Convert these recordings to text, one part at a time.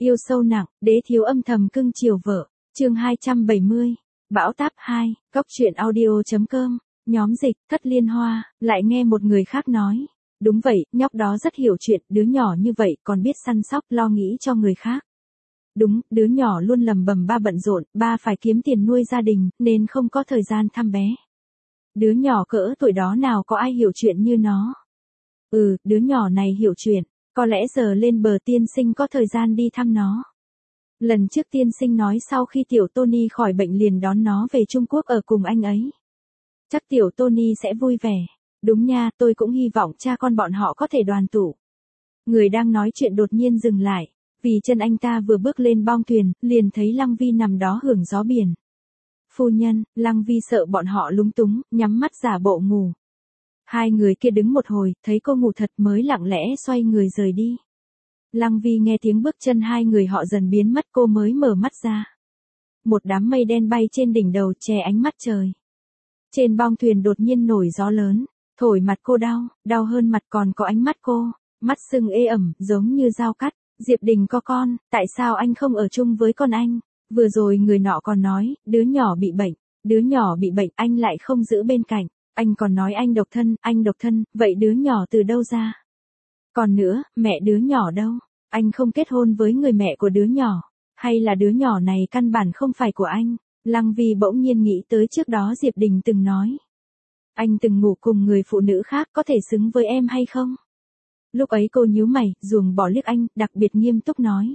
Yêu sâu nặng, đế thiếu âm thầm cưng chiều vợ. Chương 270. Bão táp 2, Cốc truyện audio.com. Nhóm dịch, Thất Liên Hoa, lại nghe một người khác nói. Đúng vậy, nhóc đó rất hiểu chuyện, đứa nhỏ như vậy còn biết săn sóc, lo nghĩ cho người khác. Đúng, đứa nhỏ luôn lầm bầm ba bận rộn, ba phải kiếm tiền nuôi gia đình, nên không có thời gian thăm bé. Đứa nhỏ cỡ tuổi đó nào có ai hiểu chuyện như nó. Đứa nhỏ này hiểu chuyện, có lẽ giờ lên bờ tiên sinh có thời gian đi thăm nó. Lần trước tiên sinh nói sau khi tiểu Tony khỏi bệnh liền đón nó về Trung Quốc ở cùng anh ấy. Chắc tiểu Tony sẽ vui vẻ. Đúng nha, tôi cũng hy vọng cha con bọn họ có thể đoàn tụ. Người đang nói chuyện đột nhiên dừng lại, vì chân anh ta vừa bước lên bong thuyền, liền thấy Lăng Vi nằm đó hưởng gió biển. Phu nhân, Lăng Vi sợ bọn họ lúng túng, nhắm mắt giả bộ ngủ. Hai người kia đứng một hồi, thấy cô ngủ thật mới lặng lẽ xoay người rời đi. Lăng Vi nghe tiếng bước chân hai người họ dần biến mất, cô mới mở mắt ra. Một đám mây đen bay trên đỉnh đầu che ánh mắt trời. Trên bong thuyền đột nhiên nổi gió lớn, thổi mặt cô đau hơn mặt còn có ánh mắt cô, mắt sưng ê ẩm, giống như dao cắt. Diệp Đình có con, tại sao anh không ở chung với con anh? Vừa rồi người nọ còn nói, đứa nhỏ bị bệnh, anh lại không giữ bên cạnh. Anh còn nói anh độc thân, vậy đứa nhỏ từ đâu ra? Còn nữa, mẹ đứa nhỏ đâu? Anh không kết hôn với người mẹ của đứa nhỏ, hay là đứa nhỏ này căn bản không phải của anh? Lăng Vi bỗng nhiên nghĩ tới trước đó Diệp Đình từng nói. Anh từng ngủ cùng người phụ nữ khác, có thể xứng với em hay không? Lúc ấy cô nhíu mày, ruồng bỏ liếc anh, đặc biệt nghiêm túc nói.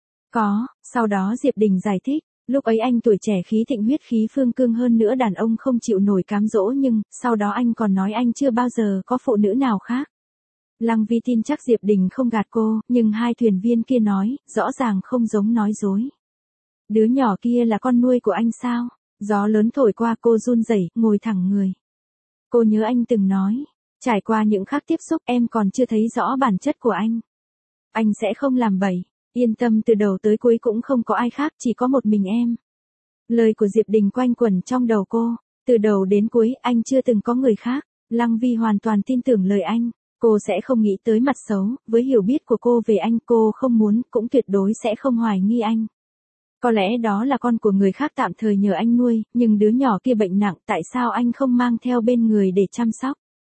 Có, sau đó Diệp Đình giải thích, lúc ấy anh tuổi trẻ khí thịnh huyết khí phương cương hơn nữa đàn ông không chịu nổi cám dỗ nhưng, sau đó anh còn nói anh chưa bao giờ có phụ nữ nào khác. Lăng Vi tin chắc Diệp Đình không gạt cô, nhưng hai thuyền viên kia nói, rõ ràng không giống nói dối. Đứa nhỏ kia là con nuôi của anh sao? Gió lớn thổi qua cô run rẩy, ngồi thẳng người. Cô nhớ anh từng nói, trải qua những khắc tiếp xúc em còn chưa thấy rõ bản chất của anh. Anh sẽ không làm bậy, yên tâm từ đầu tới cuối cũng không có ai khác, chỉ có một mình em. Lời của Diệp Đình quanh quẩn trong đầu cô, từ đầu đến cuối anh chưa từng có người khác. Lăng Vi hoàn toàn tin tưởng lời anh, cô sẽ không nghĩ tới mặt xấu, với hiểu biết của cô về anh cô không muốn, cũng tuyệt đối sẽ không hoài nghi anh. Có lẽ đó là con của người khác tạm thời nhờ anh nuôi, nhưng đứa nhỏ kia bệnh nặng, tại sao anh không mang theo bên người để chăm sóc?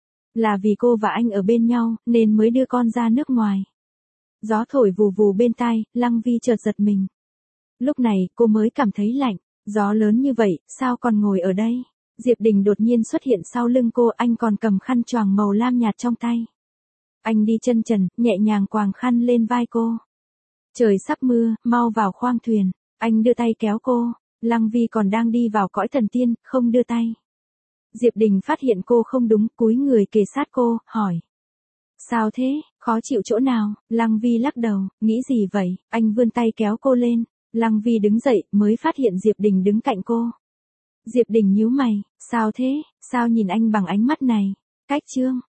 Là vì cô và anh ở bên nhau, nên mới đưa con ra nước ngoài. Gió thổi vù vù bên tai, Lăng Vi chợt giật mình. Lúc này, cô mới cảm thấy lạnh, gió lớn như vậy, sao còn ngồi ở đây? Diệp Đình đột nhiên xuất hiện sau lưng cô, anh còn cầm khăn choàng màu lam nhạt trong tay. Anh đi chân trần, nhẹ nhàng quàng khăn lên vai cô. Trời sắp mưa, mau vào khoang thuyền. Anh đưa tay kéo cô, Lăng Vi còn đang đi vào cõi thần tiên, không đưa tay. Diệp Đình phát hiện cô không đúng, cúi người kề sát cô, hỏi. Sao thế, khó chịu chỗ nào? Lăng Vi lắc đầu, nghĩ gì vậy? Anh vươn tay kéo cô lên. Lăng Vi đứng dậy, mới phát hiện Diệp Đình đứng cạnh cô. Diệp Đình nhíu mày, sao thế, sao nhìn anh bằng ánh mắt này? Cách chương.